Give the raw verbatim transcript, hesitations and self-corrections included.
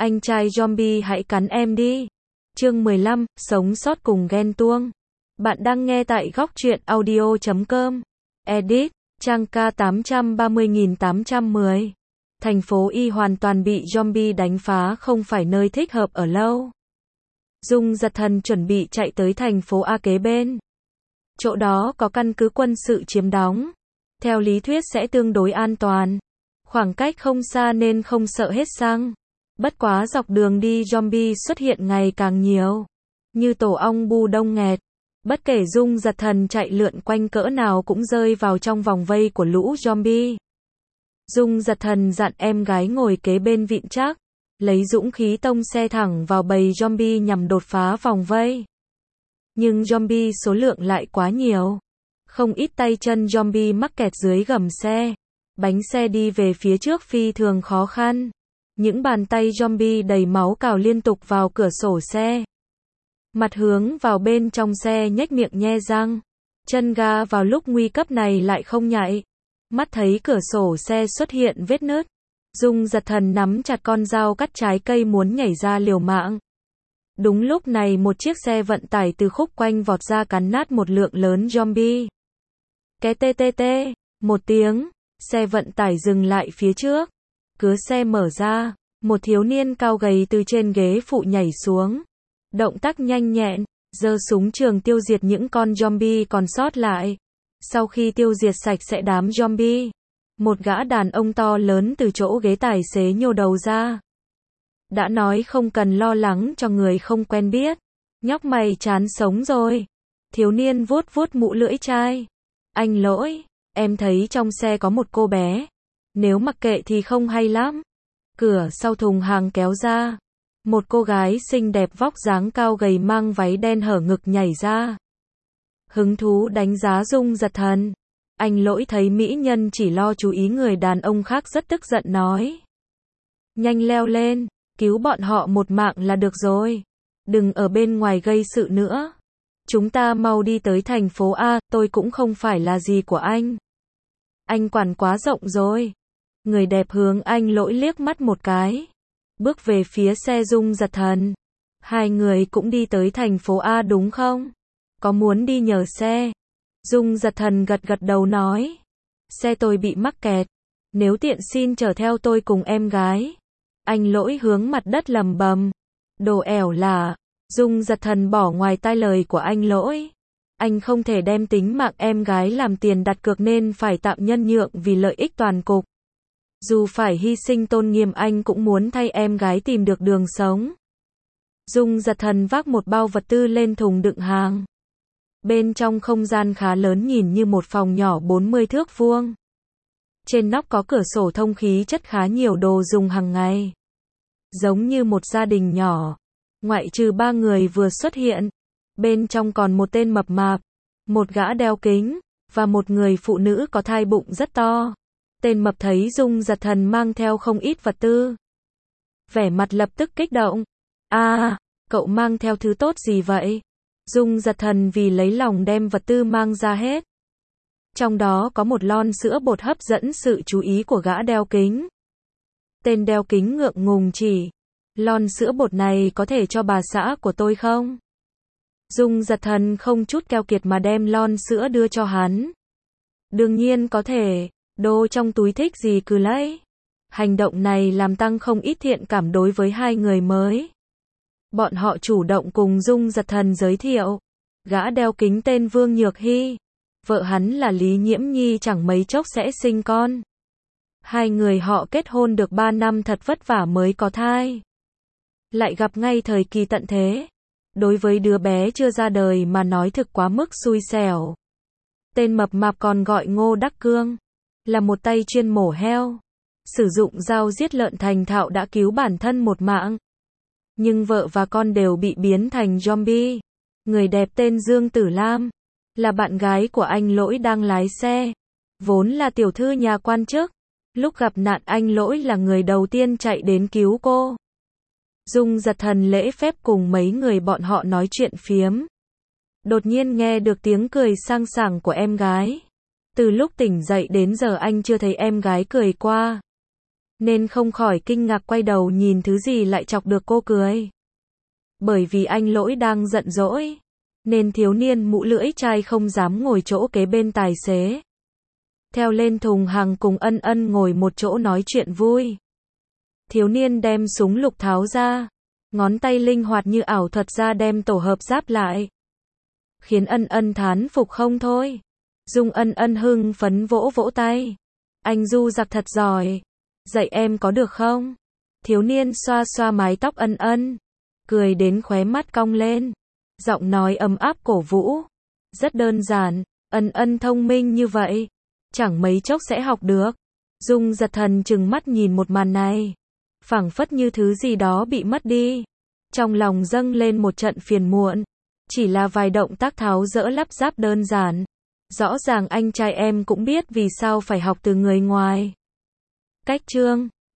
Anh trai zombie hãy cắn em đi. Chương mười lăm, sống sót cùng ghen tuông. Bạn đang nghe tại góc truyện audio chấm com. Edit, trang K tám trăm ba mươi nghìn tám trăm mười. Thành phố Y hoàn toàn bị zombie đánh phá, không phải nơi thích hợp ở lâu. Dung giật thần chuẩn bị chạy tới thành phố A kế bên. Chỗ đó có căn cứ quân sự chiếm đóng. Theo lý thuyết sẽ tương đối an toàn. Khoảng cách không xa nên không sợ hết xăng. Bất quá dọc đường đi zombie xuất hiện ngày càng nhiều. Như tổ ong bu đông nghẹt. Bất kể Dung giật thần chạy lượn quanh cỡ nào cũng rơi vào trong vòng vây của lũ zombie. Dung giật thần dặn em gái ngồi kế bên vịn chắc. Lấy dũng khí tông xe thẳng vào bầy zombie nhằm đột phá vòng vây. Nhưng zombie số lượng lại quá nhiều. Không ít tay chân zombie mắc kẹt dưới gầm xe. Bánh xe đi về phía trước phi thường khó khăn. Những bàn tay zombie đầy máu cào liên tục vào cửa sổ xe. Mặt hướng vào bên trong xe nhếch miệng nhe răng. Chân ga vào lúc nguy cấp này lại không nhạy. Mắt thấy cửa sổ xe xuất hiện vết nứt. Dung giật thần nắm chặt con dao cắt trái cây muốn nhảy ra liều mạng. Đúng lúc này một chiếc xe vận tải từ khúc quanh vọt ra cắn nát một lượng lớn zombie. Cái tê tê tê, một tiếng, xe vận tải dừng lại phía trước. Cửa xe mở ra, một thiếu niên cao gầy từ trên ghế phụ nhảy xuống. Động tác nhanh nhẹn, giơ súng trường tiêu diệt những con zombie còn sót lại. Sau khi tiêu diệt sạch sẽ đám zombie, một gã đàn ông to lớn từ chỗ ghế tài xế nhô đầu ra. Đã nói không cần lo lắng cho người không quen biết. Nhóc mày chán sống rồi. Thiếu niên vuốt vuốt mũ lưỡi chai. Anh lỗi, em thấy trong xe có một cô bé. Nếu mặc kệ thì không hay lắm. Cửa sau thùng hàng kéo ra. Một cô gái xinh đẹp vóc dáng cao gầy mang váy đen hở ngực nhảy ra. Hứng thú đánh giá Dung giật thần. Anh lỗi thấy mỹ nhân chỉ lo chú ý người đàn ông khác rất tức giận nói. Nhanh leo lên, cứu bọn họ một mạng là được rồi. Đừng ở bên ngoài gây sự nữa. Chúng ta mau đi tới thành phố A, tôi cũng không phải là gì của anh. Anh quản quá rộng rồi. Người đẹp hướng anh lỗi liếc mắt một cái. Bước về phía xe Dung giật thần. Hai người cũng đi tới thành phố A đúng không? Có muốn đi nhờ xe? Dung giật thần gật gật đầu nói. Xe tôi bị mắc kẹt. Nếu tiện xin chở theo tôi cùng em gái. Anh lỗi hướng mặt đất lầm bầm. Đồ ẻo lả. Dung giật thần bỏ ngoài tai lời của anh lỗi. Anh không thể đem tính mạng em gái làm tiền đặt cược nên phải tạm nhân nhượng vì lợi ích toàn cục. Dù phải hy sinh tôn nghiêm anh cũng muốn thay em gái tìm được đường sống. Dung giật thần vác một bao vật tư lên thùng đựng hàng. Bên trong không gian khá lớn nhìn như một phòng nhỏ bốn mươi thước vuông. Trên nóc có cửa sổ thông khí chất khá nhiều đồ dùng hàng ngày. Giống như một gia đình nhỏ. Ngoại trừ ba người vừa xuất hiện. Bên trong còn một tên mập mạp. Một gã đeo kính. Và một người phụ nữ có thai bụng rất to. Tên mập thấy Dung giật thần mang theo không ít vật tư. Vẻ mặt lập tức kích động. À, cậu mang theo thứ tốt gì vậy? Dung giật thần vì lấy lòng đem vật tư mang ra hết. Trong đó có một lon sữa bột hấp dẫn sự chú ý của gã đeo kính. Tên đeo kính ngượng ngùng chỉ. Lon sữa bột này có thể cho bà xã của tôi không? Dung giật thần không chút keo kiệt mà đem lon sữa đưa cho hắn. Đương nhiên có thể. Đồ trong túi thích gì cứ lấy. Hành động này làm tăng không ít thiện cảm đối với hai người mới. Bọn họ chủ động cùng Dung giật thần giới thiệu. Gã đeo kính tên Vương Nhược Hy. Vợ hắn là Lý Nhiễm Nhi chẳng mấy chốc sẽ sinh con. Hai người họ kết hôn được ba năm thật vất vả mới có thai. Lại gặp ngay thời kỳ tận thế. Đối với đứa bé chưa ra đời mà nói thực quá mức xui xẻo. Tên mập mạp còn gọi Ngô Đắc Cương. Là một tay chuyên mổ heo. Sử dụng dao giết lợn thành thạo đã cứu bản thân một mạng. Nhưng vợ và con đều bị biến thành zombie. Người đẹp tên Dương Tử Lam. Là bạn gái của anh lỗi đang lái xe. Vốn là tiểu thư nhà quan chức. Lúc gặp nạn anh lỗi là người đầu tiên chạy đến cứu cô. Dung giật thần lễ phép cùng mấy người bọn họ nói chuyện phiếm. Đột nhiên nghe được tiếng cười sang sảng của em gái. Từ lúc tỉnh dậy đến giờ anh chưa thấy em gái cười qua. nên không khỏi kinh ngạc quay đầu nhìn thứ gì lại chọc được cô cười. Bởi vì anh Lỗi đang giận dỗi, nên thiếu niên mũ lưỡi chai không dám ngồi chỗ kế bên tài xế. Theo lên thùng hàng cùng Ân Ân ngồi một chỗ nói chuyện vui. Thiếu niên đem súng lục tháo ra, ngón tay linh hoạt như ảo thuật ra đem tổ hợp giáp lại. Khiến Ân Ân thán phục không thôi. Dung Ân Ân hưng phấn vỗ vỗ tay. Anh Du giặc thật giỏi. Dạy em có được không? Thiếu niên xoa xoa mái tóc Ân Ân, cười đến khóe mắt cong lên. Giọng nói ấm áp cổ vũ. Rất đơn giản, Ân Ân thông minh như vậy, chẳng mấy chốc sẽ học được. Dung giật thần trừng mắt nhìn một màn này, phảng phất như thứ gì đó bị mất đi. Trong lòng dâng lên một trận phiền muộn. Chỉ là vài động tác tháo dỡ lắp ráp đơn giản. Rõ ràng anh trai em cũng biết vì sao phải học từ người ngoài. Cách chương